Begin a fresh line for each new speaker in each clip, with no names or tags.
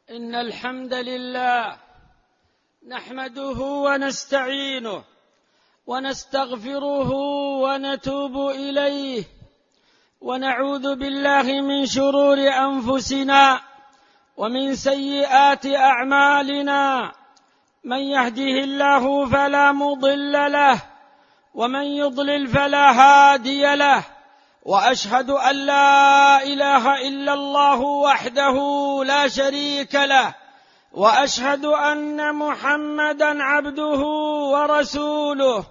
إن الحمد لله نحمده ونستعينه ونستغفره ونتوب إليه، ونعوذ بالله من شرور أنفسنا ومن سيئات أعمالنا. من يهده الله فلا مضل له، ومن يضلل فلا هادي له، وأشهد أن لا إله إلا الله وحده لا شريك له، وأشهد أن محمدًا عبده ورسوله.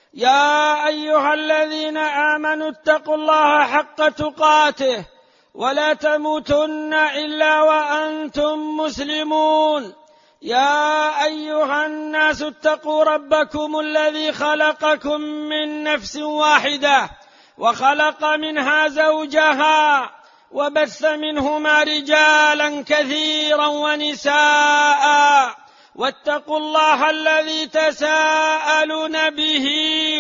يا أيها الذين آمنوا اتقوا الله حق تقاته ولا تموتن إلا وأنتم مسلمون. يا أيها الناس اتقوا ربكم الذي خلقكم من نفس واحدة وخلق منها زوجها وبث منهما رجالا كثيرا ونساء، واتقوا الله الذي تساءلون به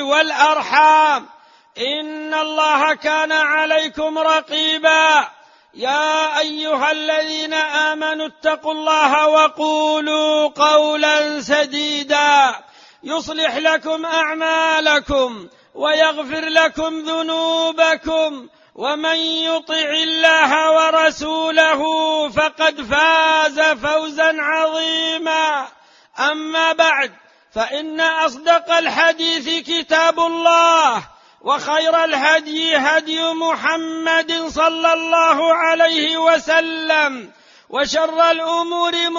والأرحام، إن الله كان عليكم رقيبا. يا أيها الذين آمنوا اتقوا الله وقولوا قولا سديدا يصلح لكم أعمالكم ويغفر لكم ذنوبكم، ومن يطع الله ورسوله فقد فاز فوزا عظيما. أما بعد، فإن أصدق الحديث كتاب الله، وخير الهدي هدي محمد صلى الله عليه وسلم، وشر الأمور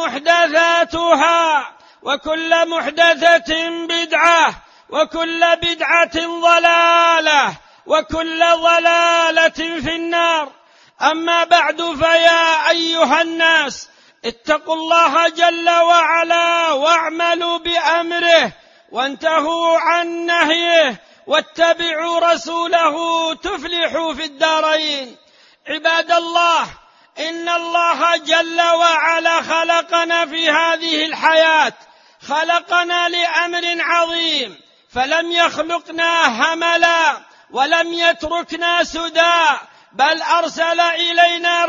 محدثاتها، وكل محدثة بدعة، وكل بدعة ضلالة، وكل ضلالة في النار. أما بعد، فيا أيها الناس اتقوا الله جل وعلا واعملوا بأمره وانتهوا عن نهيه واتبعوا رسوله تفلحوا في الدارين. عباد الله، إن الله جل وعلا خلقنا في هذه الحياة، خلقنا لأمر عظيم، فلم يخلقنا هملا ولم يتركنا سدى، بل أرسل إلينا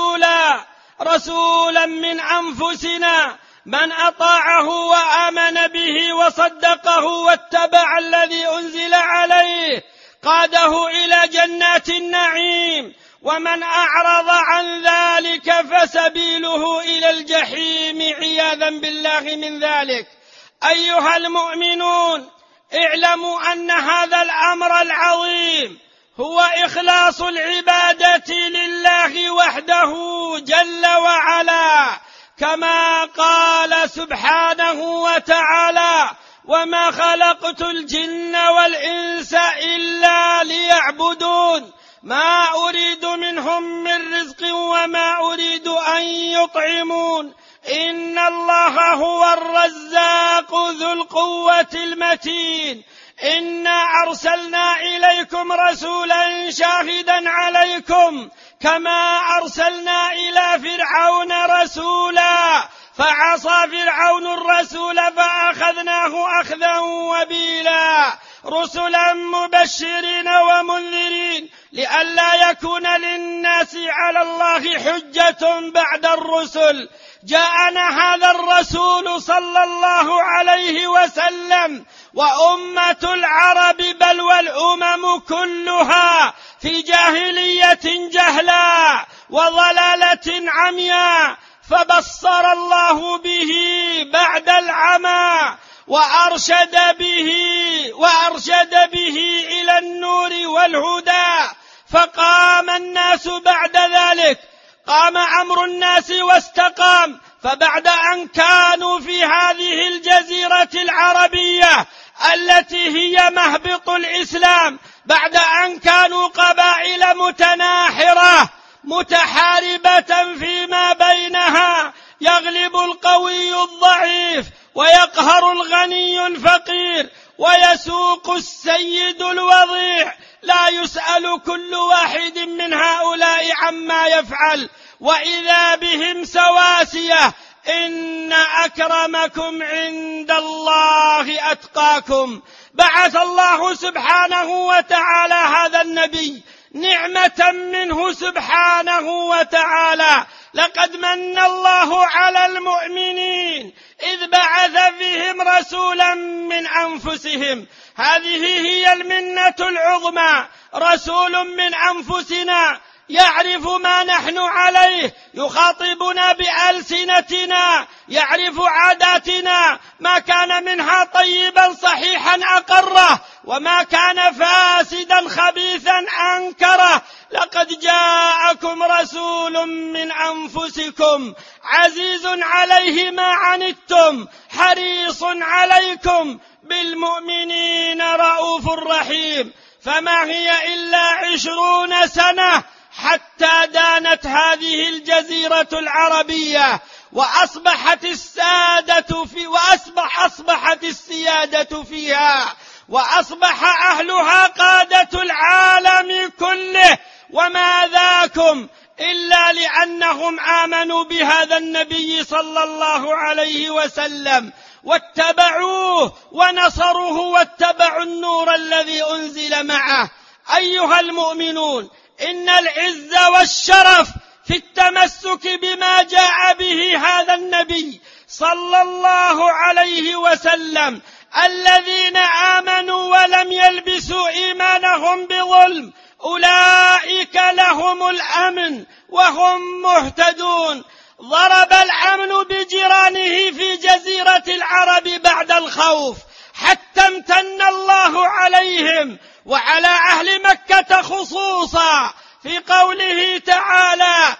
رسولا من أنفسنا، من أطاعه وآمن به وصدقه واتبع الذي أنزل عليه قاده إلى جنات النعيم، ومن أعرض عن ذلك فسبيله إلى الجحيم عياذا بالله من ذلك. أيها المؤمنون، اعلموا أن هذا الأمر العظيم هو إخلاص العبادة لله وحده جل وعلا، كما قال سبحانه وتعالى: وما خلقت الجن والإنس إلا ليعبدون ما أريد منهم من رزق وما أريد أن يطعمون إن الله هو الرزاق ذو القوة المتين. إنا أرسلنا إليكم رسولا شاهدا عليكم كما أرسلنا إلى فرعون رسولا فعصى فرعون الرسول فأخذناه أخذا وبيلا، رسلا مبشرين ومنذرين لئلا يكون للناس على الله حجة بعد الرسل. جاءنا هذا الرسول صلى الله عليه وسلم وأمة العرب بل والأمم كلها في جاهلية جهلا وضلالة عمياء، فبصر الله به بعد العمى وأرشد به إلى النور والهدى، فقام الناس بعد ذلك، قام أمر الناس واستقام. فبعد أن كانوا في هذه الجزيرة العربية التي هي مهبط الإسلام، بعد أن كانوا قبائل متناحرة متحاربة فيما بينها، يغلب القوي الضعيف ويقهر الغني الفقير ويسوق السيد الوضيع، لا يسأل كل واحد من هؤلاء عما يفعل، وإذا بهم سواسية. إن أكرمكم عند الله أتقاكم. بعث الله سبحانه وتعالى هذا النبي نعمة منه سبحانه وتعالى. لقد من الله على المؤمنين إذ بعث فيهم رسولا من أنفسهم. هذه هي المنة العظمى، رسول من أنفسنا يعرف ما نحن عليه، يخاطبنا بألسنتنا، يعرف عاداتنا، ما كان منها طيبا صحيحا أقره، وما كان فاسدا خبيثا أنكره. لقد جاءكم رسول من أنفسكم عزيز عليه ما عنتم حريص عليكم بالمؤمنين رؤوف رحيم. فما هي إلا 20 سنة حتى دانت هذه الجزيرة العربية وأصبحت السيادة فيها، وأصبح أهلها قادة العالم كله. وما ذاكم إلا لأنهم آمنوا بهذا النبي صلى الله عليه وسلم واتبعوه ونصروه واتبعوا النور الذي أنزل معه. أيها المؤمنون، إن العز والشرف في التمسك بما جاء به هذا النبي صلى الله عليه وسلم. الذين آمنوا ولم يلبسوا إيمانهم بظلم أولئك لهم الأمن وهم مهتدون. ضرب الأمن بجيرانه في جزيرة العرب بعد الخوف، حتى امتن الله عليهم وعلى أهل مكة خصوصا في قوله تعالى: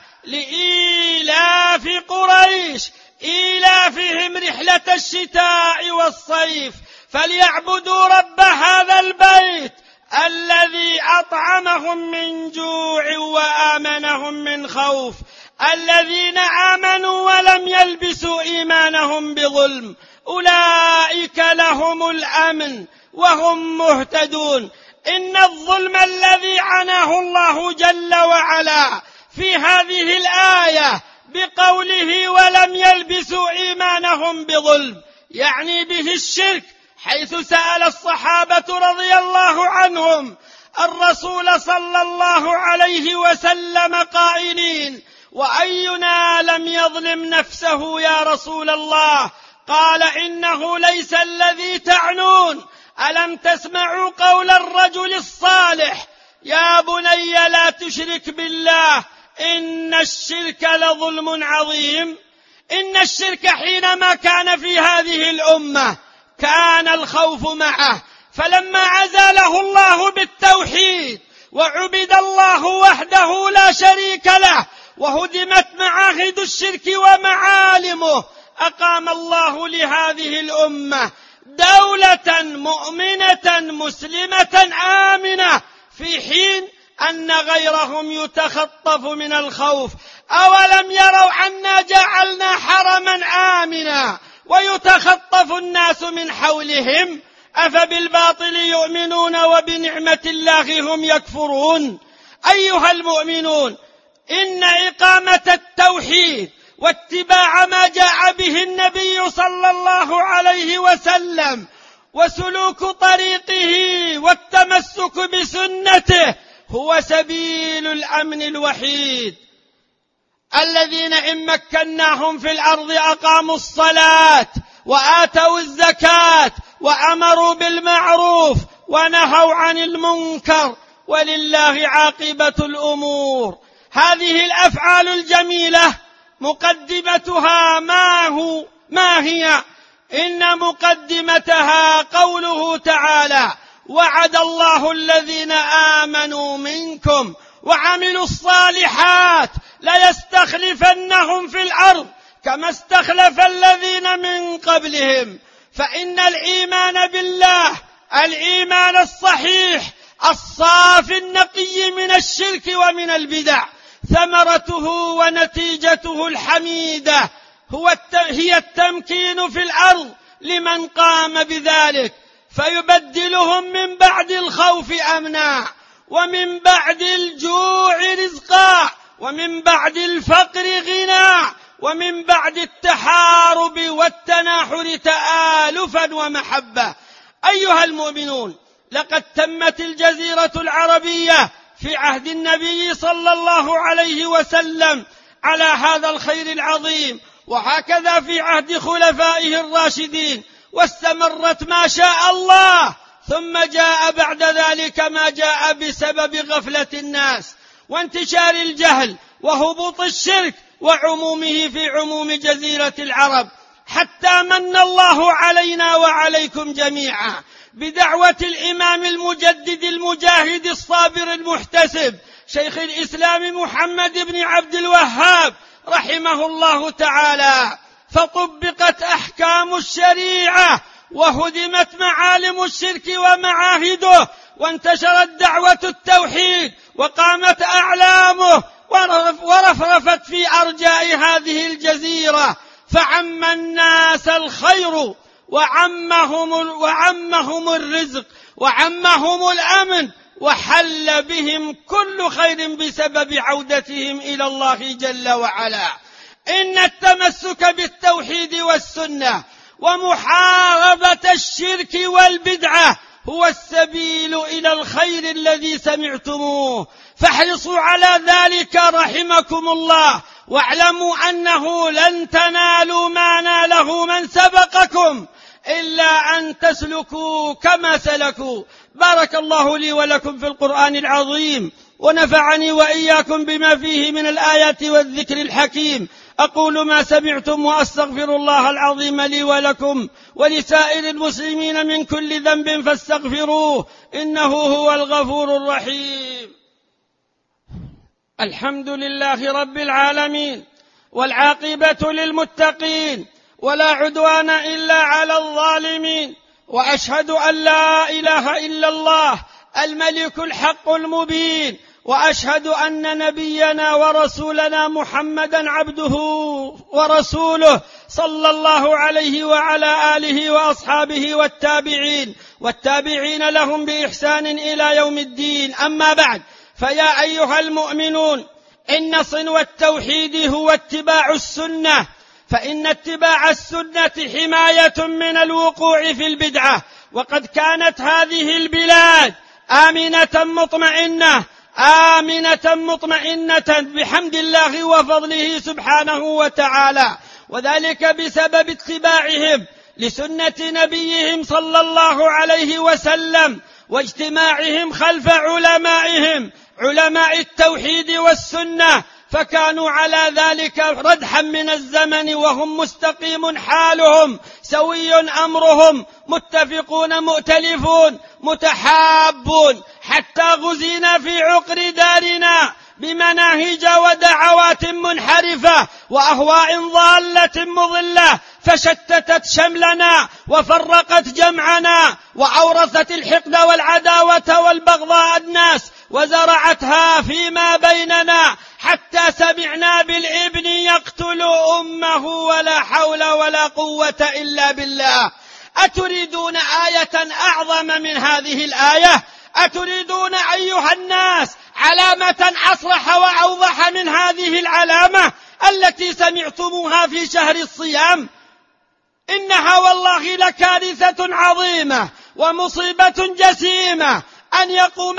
لإيلاف قريش إيلافهم رحلة الشتاء والصيف فليعبدوا رب هذا البيت الذي أطعمهم من جوع وآمنهم من خوف. الذين آمنوا ولم يلبسوا إيمانهم بظلم أولئك لهم الأمن وهم مهتدون. إن الظلم الذي عناه الله جل وعلا في هذه الآية بقوله ولم يلبسوا إيمانهم بظلم يعني به الشرك، حيث سأل الصحابة رضي الله عنهم الرسول صلى الله عليه وسلم قائلين: وأينا لم يظلم نفسه يا رسول الله؟ قال: إنه ليس الذي تعنون. ألم تسمعوا قول الرجل الصالح: يا بني لا تشرك بالله إن الشرك لظلم عظيم. إن الشرك حينما كان في هذه الأمة كان الخوف معه، فلما عزله الله بالتوحيد وعبد الله وحده لا شريك له وهدمت معاهد الشرك ومعالمه، أقام الله لهذه الأمة دولة مؤمنة مسلمة آمنة، في حين أن غيرهم يتخطف من الخوف. أولم يروا أنا جعلنا حرما آمنا ويتخطف الناس من حولهم؟ أفبالباطل يؤمنون وبنعمة الله هم يكفرون. أيها المؤمنون، إن إقامة التوحيد واتباع ما جاء به النبي صلى الله عليه وسلم وسلوك طريقه والتمسك بسنته هو سبيل الأمن الوحيد. الذين إن مكناهم في الأرض أقاموا الصلاة وآتوا الزكاة وأمروا بالمعروف ونهوا عن المنكر ولله عاقبة الأمور. هذه الأفعال الجميلة مقدمتها ما هي؟ إن مقدمتها قوله تعالى: وعد الله الذين آمنوا منكم وعملوا الصالحات ليستخلفنهم في الأرض كما استخلف الذين من قبلهم. فإن الإيمان بالله، الإيمان الصحيح الصافي النقي من الشرك ومن البدع، ثمرته ونتيجته الحميدة هي التمكين في الأرض لمن قام بذلك، فيبدلهم من بعد الخوف أمنا، ومن بعد الجوع رزقا، ومن بعد الفقر غنى، ومن بعد التحارب والتناحر تآلفا ومحبة. أيها المؤمنون، لقد تمت الجزيرة العربية في عهد النبي صلى الله عليه وسلم على هذا الخير العظيم، وهكذا في عهد خلفائه الراشدين، واستمرت ما شاء الله، ثم جاء بعد ذلك ما جاء بسبب غفلة الناس وانتشار الجهل وهبوط الشرك وعمومه في عموم جزيرة العرب، حتى من الله علينا وعليكم جميعا بدعوة الإمام المجدد المجاهد الصابر المحتسب شيخ الإسلام محمد بن عبد الوهاب رحمه الله تعالى، فطبقت أحكام الشريعة وهدمت معالم الشرك ومعاهده، وانتشرت دعوة التوحيد وقامت أعلامه ورفرفت في أرجاء هذه الجزيرة، فعم الناس الخير وعمهم الرزق وعمهم الأمن، وحل بهم كل خير بسبب عودتهم إلى الله جل وعلا. إن التمسك بالتوحيد والسنة ومحاربة الشرك والبدعة هو السبيل إلى الخير الذي سمعتموه، فاحرصوا على ذلك رحمكم الله، واعلموا أنه لن تنالوا ما ناله من سبقكم إلا أن تسلكوا كما سلكوا. بارك الله لي ولكم في القرآن العظيم، ونفعني وإياكم بما فيه من الآيات والذكر الحكيم. أقول ما سمعتم وأستغفر الله العظيم لي ولكم ولسائر المسلمين من كل ذنب فاستغفروه إنه هو الغفور الرحيم. الحمد لله رب العالمين، والعاقبة للمتقين، ولا عدوان إلا على الظالمين، وأشهد أن لا إله إلا الله الملك الحق المبين، وأشهد أن نبينا ورسولنا محمدا عبده ورسوله صلى الله عليه وعلى آله وأصحابه والتابعين لهم بإحسان إلى يوم الدين. أما بعد، فيا أيها المؤمنون، إن صنو التوحيد هو اتباع السنة، فإن اتباع السنة حماية من الوقوع في البدعة. وقد كانت هذه البلاد آمنة مطمئنة بحمد الله وفضله سبحانه وتعالى، وذلك بسبب اتباعهم لسنة نبيهم صلى الله عليه وسلم، واجتماعهم خلف علمائهم علماء التوحيد والسنة، فكانوا على ذلك ردحا من الزمن، وهم مستقيم حالهم، سوي أمرهم، متفقون مؤتلفون متحابون، حتى غزينا في عقر دارنا بمناهج ودعوات منحرفة وأهواء ضالة مضلة، فشتتت شملنا وفرقت جمعنا، وأورثت الحقد والعداوة والبغضاء الناس، وزرعتها فيما بيننا، حتى سمعنا بالابن يقتل أمه ولا حول ولا قوة إلا بالله. أتريدون آية أعظم من هذه الآية؟ أتريدون أيها الناس علامة أصرح وأوضح من هذه العلامة التي سمعتموها في شهر الصيام؟ إنها والله لكارثة عظيمة ومصيبة جسيمة أن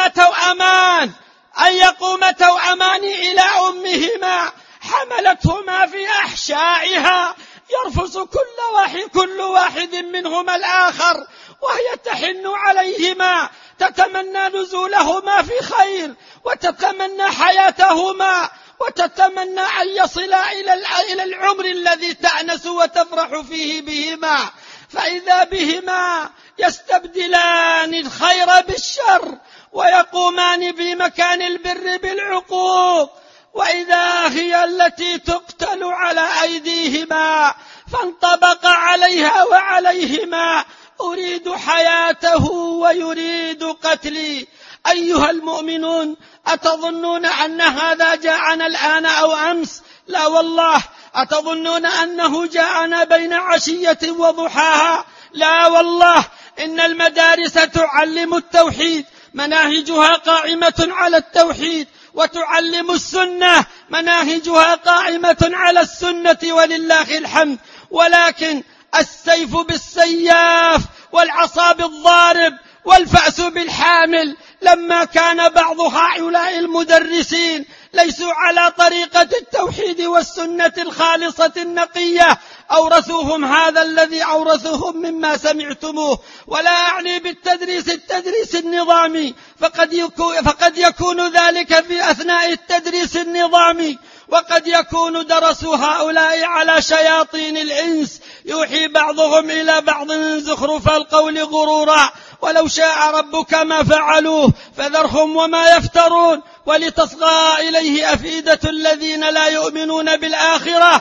يقوم توأمان إلى أمهما حملتهما في أحشائها، يرفس كل واحد منهما الآخر، وهي تحن عليهما، تتمنى نزولهما في خير، وتتمنى حياتهما، وتتمنى أن يصلا إلى العمر الذي تأنس وتفرح فيه بهما، فإذا بهما يستبدلان الخير بالشر، ويقومان بمكان البر بالعقوق، وإذا هي التي تقتل على أيديهما، فانطبق عليها وعليهما أريد حياته ويريد قتلي. أيها المؤمنون، أتظنون أن هذا جاءنا الآن أو أمس؟ لا والله. أتظنون أنه جاءنا بين عشية وضحاها؟ لا والله. إن المدارس تعلم التوحيد، مناهجها قائمة على التوحيد، وتعلم السنة، مناهجها قائمة على السنة ولله الحمد، ولكن السيف بالسياف والعصا بالضارب والفأس بالحامل لما كان بعض هؤلاء المدرسين ليسوا على طريقة التوحيد والسنة الخالصة النقية أورثوهم هذا الذي أورثوهم مما سمعتموه. ولا أعني التدريس النظامي، فقد يكون ذلك في أثناء التدريس النظامي، وقد يكون درسوا هؤلاء على شياطين الإنس يوحي بعضهم إلى بعض زخرف القول غرورا. ولو شاء ربك ما فعلوه فذرهم وما يفترون، ولتصغى إليه أفئدة الذين لا يؤمنون بالآخرة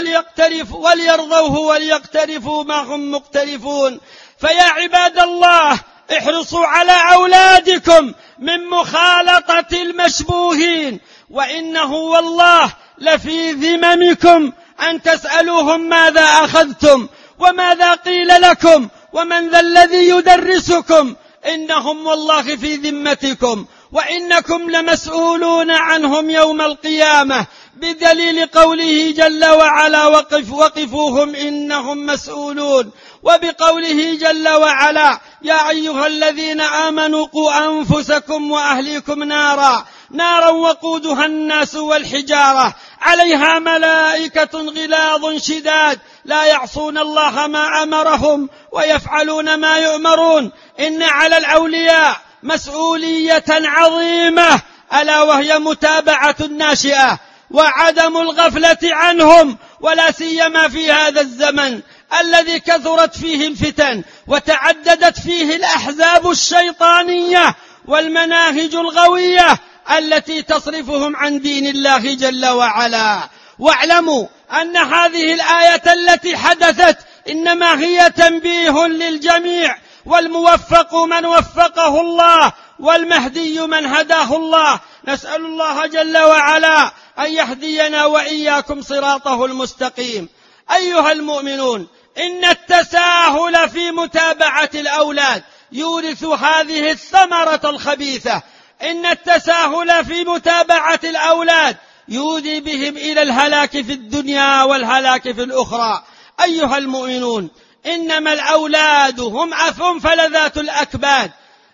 وليرضوه وليقترفوا ما هم مقترفون. فيا عباد الله، احرصوا على أولادكم من مخالطة المشبوهين، وإنه والله لفي ذممكم أن تسألوهم ماذا أخذتم وماذا قيل لكم ومن ذا الذي يدرسكم، إنهم والله في ذمتكم وإنكم لمسؤولون عنهم يوم القيامة، بدليل قوله جل وعلا وقفوهم إنهم مسؤولون، وبقوله جل وعلا يا أيها الذين آمنوا قوا أنفسكم وأهليكم نارا وقودها الناس والحجارة عليها ملائكة غلاظ شداد لا يعصون الله ما أمرهم ويفعلون ما يؤمرون. إن على الأولياء مسؤولية عظيمة، ألا وهي متابعة الناشئة وعدم الغفلة عنهم، ولا سيما في هذا الزمن الذي كثرت فيه الفتن وتعددت فيه الأحزاب الشيطانية والمناهج الغوية التي تصرفهم عن دين الله جل وعلا. واعلموا أن هذه الآية التي حدثت إنما هي تنبيه للجميع، والموفق من وفقه الله والمهدي من هداه الله. نسأل الله جل وعلا أن يهدينا وإياكم صراطه المستقيم. أيها المؤمنون، إن التساهل في متابعة الأولاد يورث هذه الثمرة الخبيثة. إن التساهل في متابعة الأولاد يودي بهم إلى الهلاك في الدنيا والهلاك في الأخرى. أيها المؤمنون، إنما الأولاد هم فلذات الأكباد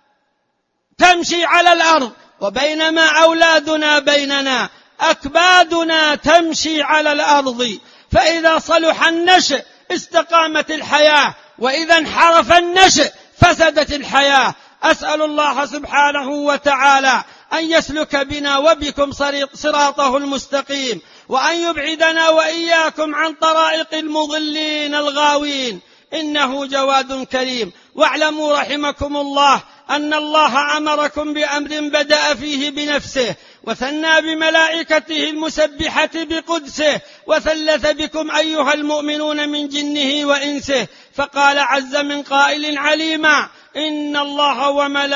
تمشي على الأرض، وبينما أولادنا بيننا أكبادنا تمشي على الأرض. فإذا صلح النشء استقامت الحياة، وإذا انحرف النشء فسدت الحياة. أسأل الله سبحانه وتعالى أن يسلك بنا وبكم صراطه المستقيم، وأن يبعدنا وإياكم عن طرائق المضلين الغاوين، إنه جواد كريم. واعلموا رحمكم الله أن الله أمركم بأمر بدأ فيه بنفسه، وثنى بملائكته المسبحة بقدسه، وثلث بكم أيها المؤمنون من جنه وإنسه، فقال عز من قائل عليما إن الله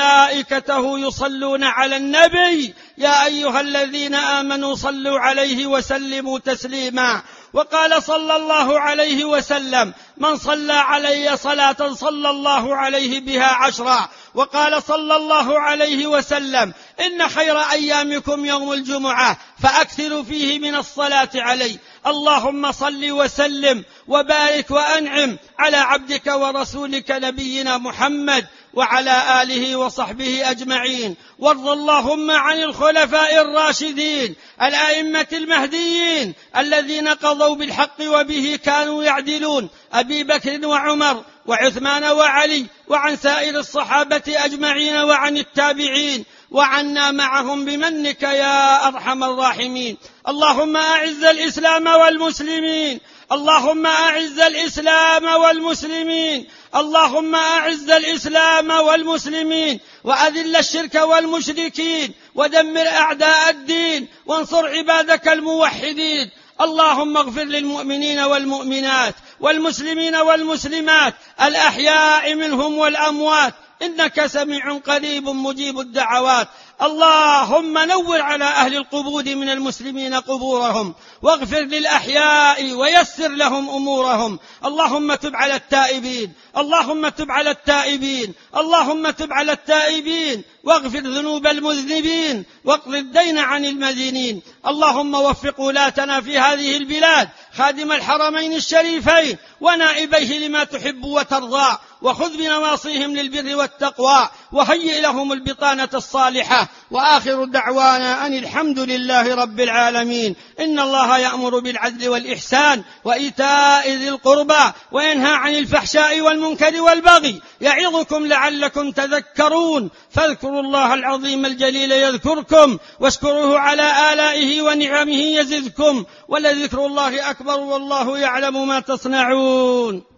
وملائكته يصلون على النبي يا أيها الذين آمنوا صلوا عليه وسلموا تسليما. وقال صلى الله عليه وسلم من صلى علي صلاة صلى الله عليه بها 10. وقال صلى الله عليه وسلم إن خير أيامكم يوم الجمعة فأكثروا فيه من الصلاة علي. اللهم صل وسلم وبارك وأنعم على عبدك ورسولك نبينا محمد وعلى آله وصحبه أجمعين. وارض اللهم عن الخلفاء الراشدين الأئمة المهديين الذين قضوا بالحق وبه كانوا يعدلون، أبي بكر وعمر وعثمان وعلي، وعن سائر الصحابة أجمعين، وعن التابعين، وعنا معهم بمنك يا أرحم الراحمين. اللهم أعز الإسلام والمسلمين، اللهم أعز الإسلام والمسلمين، اللهم أعز الإسلام والمسلمين، وأذل الشرك والمشركين، ودمر أعداء الدين، وانصر عبادك الموحدين. اللهم اغفر للمؤمنين والمؤمنات والمسلمين والمسلمات الأحياء منهم والأموات، إنك سميع قريب مجيب الدعوات. اللهم نور على أهل القبور من المسلمين قبورهم، واغفر للأحياء ويسر لهم أمورهم. اللهم تب على التائبين، اللهم تب على التائبين، اللهم تب على التائبين، واغفر ذنوب المذنبين واقض الدين عن المدينين. اللهم وفق ولاتنا في هذه البلاد، خادم الحرمين الشريفين ونائبيه لما تحب وترضى، وخذ بنواصيهم للبر والتقوى، وهيئ لهم البطانة الصالحة. وآخر دعوانا أن الحمد لله رب العالمين. إن الله يأمر بالعدل والإحسان وإيتاء ذي القربى وينهى عن الفحشاء والمنكر والبغي، يعظكم لعلكم تذكرون. فاذكروا الله العظيم الجليل يذكركم، واشكروه على آلائه ونعمه يزدكم، ولذكر الله أكبر والله يعلم ما تصنعون.